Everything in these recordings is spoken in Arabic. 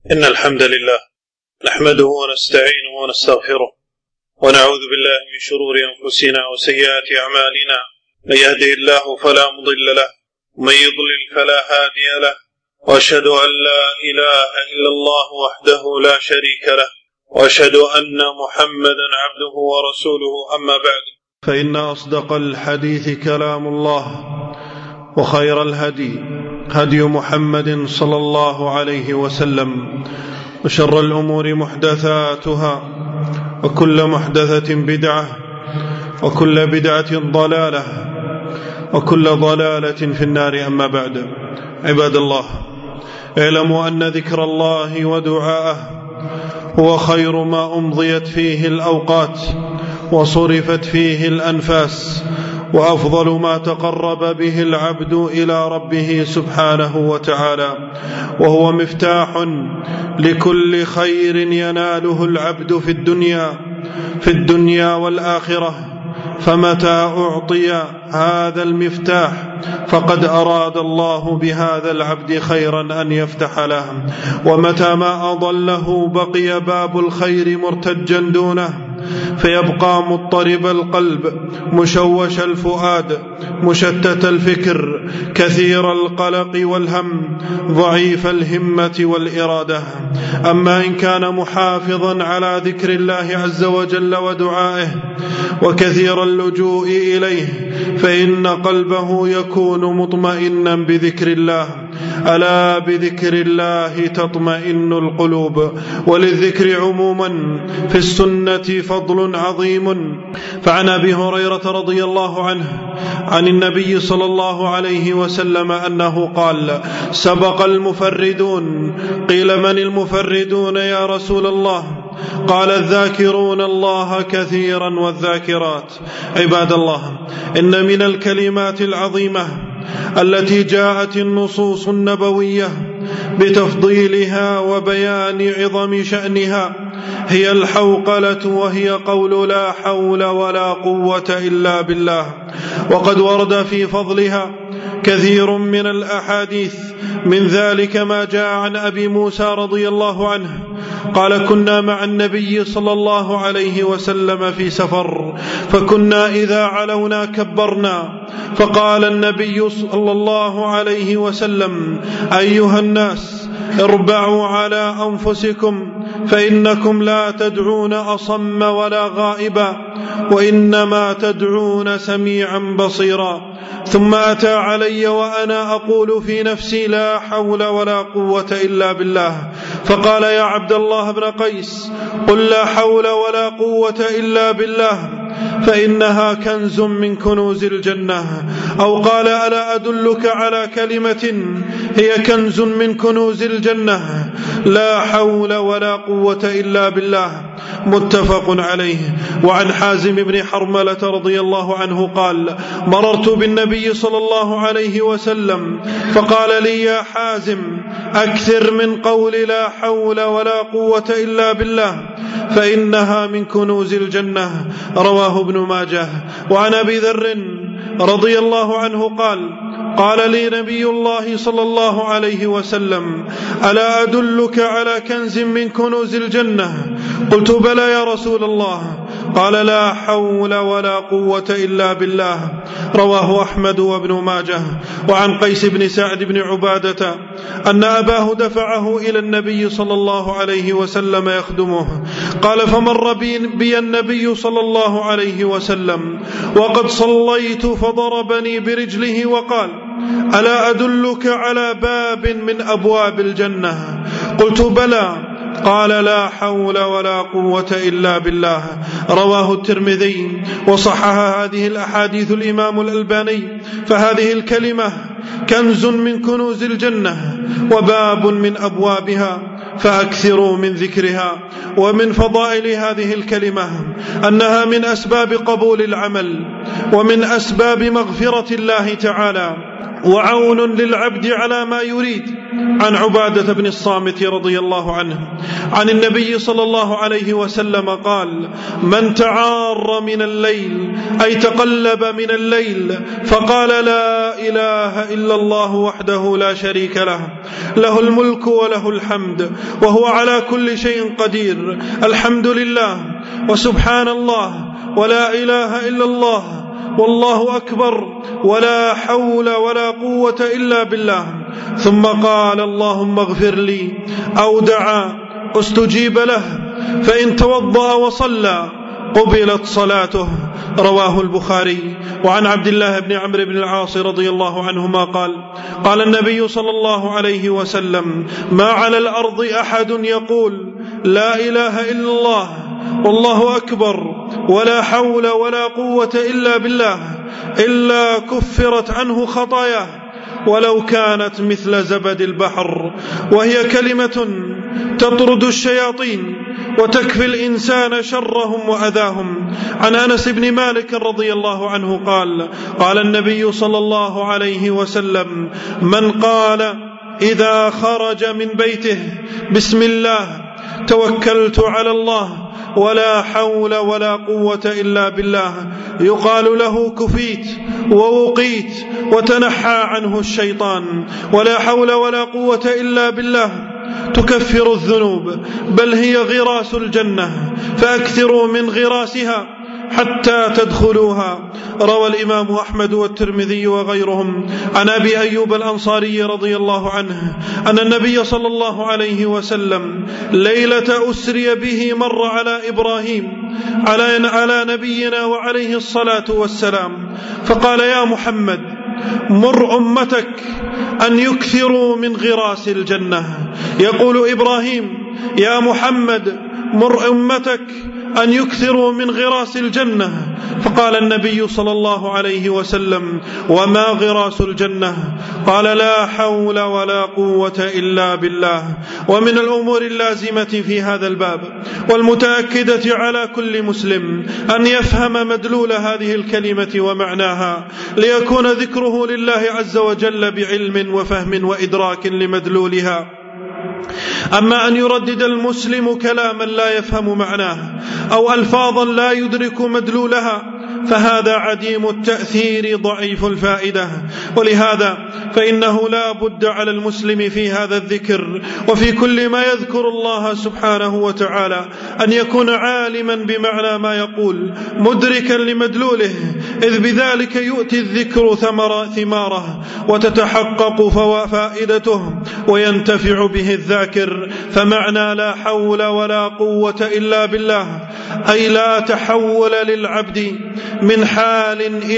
إن الحمد لله نحمده ونستعينه ونستغفره ونعوذ بالله من شرور أنفسنا وسيئات أعمالنا. من يهده الله فلا مضل له ومن يضلل فلا هادي له، وأشهد أن لا إله إلا الله وحده لا شريك له، وأشهد أن محمدا عبده ورسوله. أما بعد، فإن أصدق الحديث كلام الله، وخير الهدي هدي محمد صلى الله عليه وسلم، وشر الأمور محدثاتها، وكل محدثة بدعة، وكل بدعة ضلالة، وكل ضلالة في النار. أما بعد، عباد الله، اعلموا أن ذكر الله ودعاءه هو خير ما أمضيت فيه الأوقات وصرفت فيه الأنفاس، وأفضل ما تقرب به العبد إلى ربه سبحانه وتعالى، وهو مفتاح لكل خير يناله العبد في الدنيا والآخرة. فمتى أعطي هذا المفتاح فقد أراد الله بهذا العبد خيرا أن يفتح له، ومتى ما أضله بقي باب الخير مرتجا دونه، فيبقى مضطرب القلب، مشوش الفؤاد، مشتت الفكر، كثير القلق والهم، ضعيف الهمة والإرادة. أما إن كان محافظا على ذكر الله عز وجل ودعائه وكثير اللجوء إليه، فإن قلبه يكون مطمئنا بذكر الله. ألا بذكر الله تطمئن القلوب. وللذكر عموما في السنة فضل عظيم. فعن أبي هريرة رضي الله عنه عن النبي صلى الله عليه وسلم أنه قال: سبق المفردون. قيل: من المفردون يا رسول الله؟ قال: الذاكرون الله كثيرا والذاكرات. عباد الله، إن من الكلمات العظيمة التي جاءت النصوص النبوية بتفضيلها وبيان عظم شأنها هي الحوقلة، وهي قول لا حول ولا قوة إلا بالله. وقد ورد في فضلها كثير من الأحاديث، من ذلك ما جاء عن أبي موسى رضي الله عنه قال: كنا مع النبي صلى الله عليه وسلم في سفر، فكنا إذا علونا كبرنا، فقال النبي صلى الله عليه وسلم: أيها الناس، اربعوا على أنفسكم، فإنكم لا تدعون أصم ولا غائبا، وإنما تدعون سميعا بصيرا. ثم أتى علي وأنا أقول في نفسي: لا حول ولا قوة إلا بالله. فقال: يا عبد الله بن قيس، قل لا حول ولا قوة إلا بالله، فإنها كنز من كنوز الجنة. أو قال: ألا أدلك على كلمة هي كنز من كنوز الجنة؟ لا حول ولا قوة إلا بالله. متفق عليه. وعن حازم بن حرملة رضي الله عنه قال: مررت بالنبي صلى الله عليه وسلم فقال لي: يا حازم، أكثر من قول لا حول ولا قوة إلا بالله، فإنها من كنوز الجنة. رواه ابن ماجه. وعن أبي ذر رضي الله عنه قال لي نبي الله صلى الله عليه وسلم: ألا أدلك على كنز من كنوز الجنة؟ قلت: بلى يا رسول الله. قال: لا حول ولا قوة إلا بالله. رواه أحمد وابن ماجه. وعن قيس بن سعد بن عبادة أن أباه دفعه إلى النبي صلى الله عليه وسلم يخدمه. قال: فمر بي النبي صلى الله عليه وسلم وقد صليت، فضربني برجله وقال: ألا أدلك على باب من أبواب الجنة؟ قلت: بلى. قال: لا حول ولا قوة إلا بالله. رواه الترمذي. وصحح هذه الأحاديث الإمام الألباني. فهذه الكلمة كنز من كنوز الجنة وباب من أبوابها، فأكثروا من ذكرها. ومن فضائل هذه الكلمة أنها من أسباب قبول العمل، ومن أسباب مغفرة الله تعالى، وعون للعبد على ما يريد. عن عبادة بن الصامت رضي الله عنه عن النبي صلى الله عليه وسلم قال: من تعار من الليل أي تقلب من الليل فقال لا إله إلا الله وحده لا شريك له، له الملك وله الحمد وهو على كل شيء قدير، الحمد لله وسبحان الله ولا إله إلا الله والله أكبر ولا حول ولا قوة إلا بالله، ثم قال اللهم اغفر لي أو دعا استجيب له، فإن توضأ وصلى قبلت صلاته. رواه البخاري. وعن عبد الله بن عمرو بن العاص رضي الله عنهما قال: قال النبي صلى الله عليه وسلم: ما على الأرض أحد يقول لا إله إلا الله والله أكبر ولا حول ولا قوة إلا بالله إلا كفرت عنه خطاياه ولو كانت مثل زبد البحر، وهي كلمة تطرد الشياطين وتكفي الإنسان شرهم وأذاهم. عن أنس بن مالك رضي الله عنه قال: قال النبي صلى الله عليه وسلم: من قال إذا خرج من بيته بسم الله توكلت على الله ولا حول ولا قوة إلا بالله، يقال له كفيت ووقيت وتنحى عنه الشيطان. ولا حول ولا قوة إلا بالله تكفر الذنوب، بل هي غراس الجنة، فأكثروا من غراسها حتى تدخلوها. روى الإمام أحمد والترمذي وغيرهم عن أبي أيوب الأنصاري رضي الله عنه أن النبي صلى الله عليه وسلم ليلة أسري به مر على إبراهيم على نبينا وعليه الصلاة والسلام، فقال: يا محمد مر أمتك أن يكثروا من غراس الجنة. يقول إبراهيم: يا محمد مر أمتك أن يكثروا من غراس الجنة. فقال النبي صلى الله عليه وسلم: وما غراس الجنة؟ قال: لا حول ولا قوة إلا بالله. ومن الأمور اللازمة في هذا الباب والمتأكدة على كل مسلم أن يفهم مدلول هذه الكلمة ومعناها، ليكون ذكره لله عز وجل بعلم وفهم وإدراك لمدلولها. أما أن يردد المسلم كلاما لا يفهم معناه أو ألفاظا لا يدرك مدلولها فهذا عديم التأثير ضعيف الفائدة. ولهذا فإنه لا بد على المسلم في هذا الذكر وفي كل ما يذكر الله سبحانه وتعالى أن يكون عالما بمعنى ما يقول، مدركا لمدلوله، إذ بذلك يؤتي الذكر ثماره وتتحقق فائدته وينتفع به الذاكر. فمعنى لا حول ولا قوة إلا بالله أي لا تحول للعبد من حال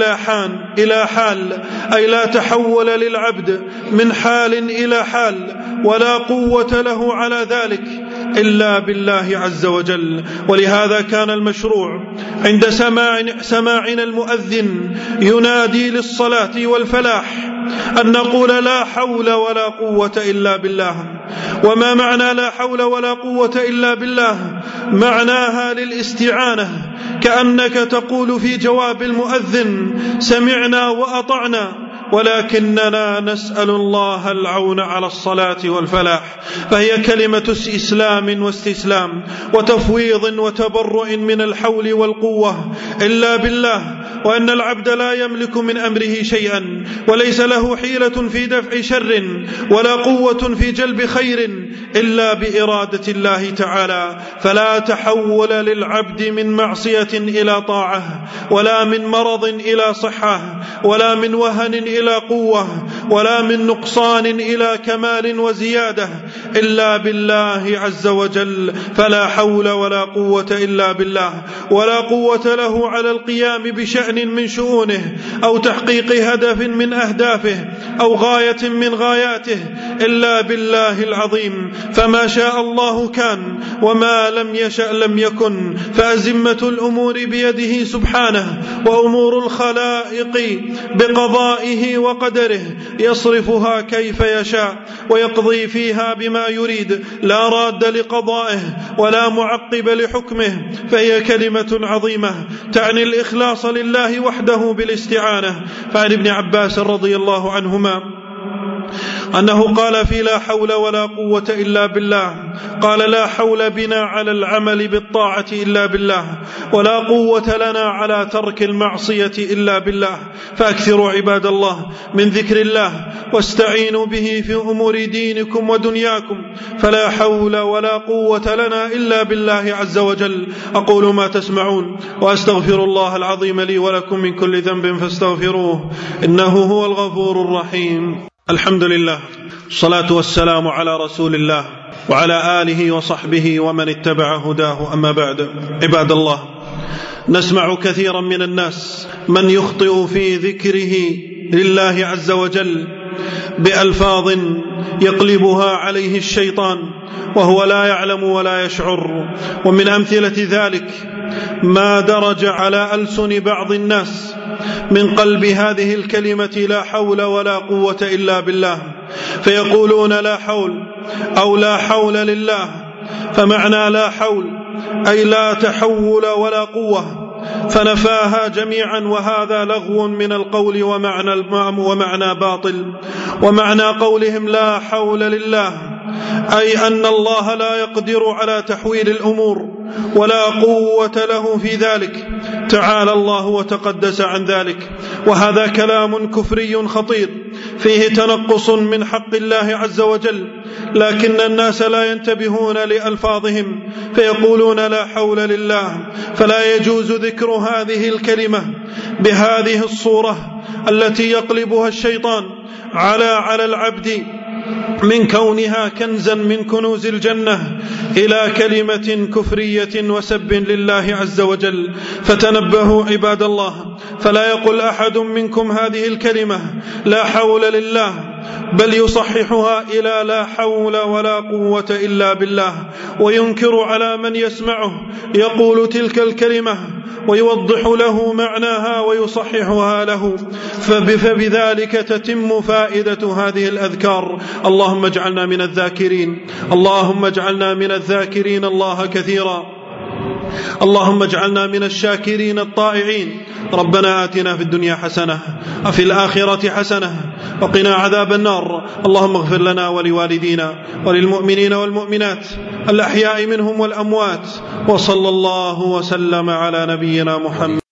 إلى حال، أي لا تحول للعبد من حال إلى حال، ولا قوة له على ذلك إلا بالله عز وجل. ولهذا كان المشروع عند سماعنا المؤذن ينادي للصلاة والفلاح أن نقول لا حول ولا قوة إلا بالله. وما معنى لا حول ولا قوة إلا بالله؟ معناها للاستعانة، كأنك تقول في جواب المؤذن: سمعنا وأطعنا، ولكننا نسأل الله العون على الصلاة والفلاح. فهي كلمة إسلام واستسلام وتفويض وتبرؤ من الحول والقوة إلا بالله، وأن العبد لا يملك من أمره شيئا، وليس له حيلة في دفع شر ولا قوة في جلب خير إلا بإرادة الله تعالى. فلا تحول للعبد من معصية إلى طاعة، ولا من مرض إلى صحة، ولا من وهن إلى قوة، ولا من نقصان إلى كمال وزيادة إلا بالله عز وجل. فلا حول ولا قوة إلا بالله، ولا قوة له على القيام بشأن من شؤونه أو تحقيق هدف من أهدافه أو غاية من غاياته إلا بالله العظيم. فما شاء الله كان، وما لم يشأ لم يكن، فأزمة الأمور بيده سبحانه، وأمور الخلائق بقضائه وقدره، يصرفها كيف يشاء ويقضي فيها بما يريد، لا راد لقضائه ولا معقب لحكمه، فهي كلمة عظيمة تعني الإخلاص لله وحده بالاستعانة. فعن ابن عباس رضي الله عنهما أنه قال في لا حول ولا قوة إلا بالله، قال: لا حول بنا على العمل بالطاعة إلا بالله، ولا قوة لنا على ترك المعصية إلا بالله. فأكثروا عباد الله من ذكر الله، واستعينوا به في أمور دينكم ودنياكم، فلا حول ولا قوة لنا إلا بالله عز وجل. أقول ما تسمعون، وأستغفر الله العظيم لي ولكم من كل ذنب فاستغفروه، إنه هو الغفور الرحيم. الحمد لله، الصلاة والسلام على رسول الله وعلى آله وصحبه ومن اتبع هداه، أما بعد. عباد الله، نسمع كثيرا من الناس من يخطئ في ذكره لله عز وجل بألفاظ يقلبها عليه الشيطان وهو لا يعلم ولا يشعر. ومن أمثلة ذلك ما درج على ألسن بعض الناس من قلب هذه الكلمة لا حول ولا قوة إلا بالله، فيقولون لا حول أو لا حول لله، فمعنى لا حول أي لا تحول ولا قوة، فنفاها جميعا، وهذا لغو من القول ومعنى باطل. ومعنى قولهم لا حول لله أي أن الله لا يقدر على تحويل الأمور ولا قوة له في ذلك، تعالى الله وتقدس عن ذلك. وهذا كلام كفري خطير فيه تنقص من حق الله عز وجل، لكن الناس لا ينتبهون لألفاظهم فيقولون لا حول لله. فلا يجوز ذكر هذه الكلمة بهذه الصورة التي يقلبها الشيطان على العبد من كونها كنزا من كنوز الجنة إلى كلمة كفرية وسب لله عز وجل. فتنبهوا عباد الله، فلا يقل أحد منكم هذه الكلمة لا حول لله، بل يصححها إلى لا حول ولا قوة إلا بالله، وينكر على من يسمعه يقول تلك الكلمة ويوضح له معناها ويصححها له، فبذلك تتم فائدة هذه الأذكار. اللهم اجعلنا من الذاكرين، اللهم اجعلنا من الذاكرين الله كثيرا، اللهم اجعلنا من الشاكرين الطائعين. ربنا آتنا في الدنيا حسنة وفي الآخرة حسنة وقنا عذاب النار. اللهم اغفر لنا ولوالدينا وللمؤمنين والمؤمنات الأحياء منهم والأموات، وصلى الله وسلم على نبينا محمد.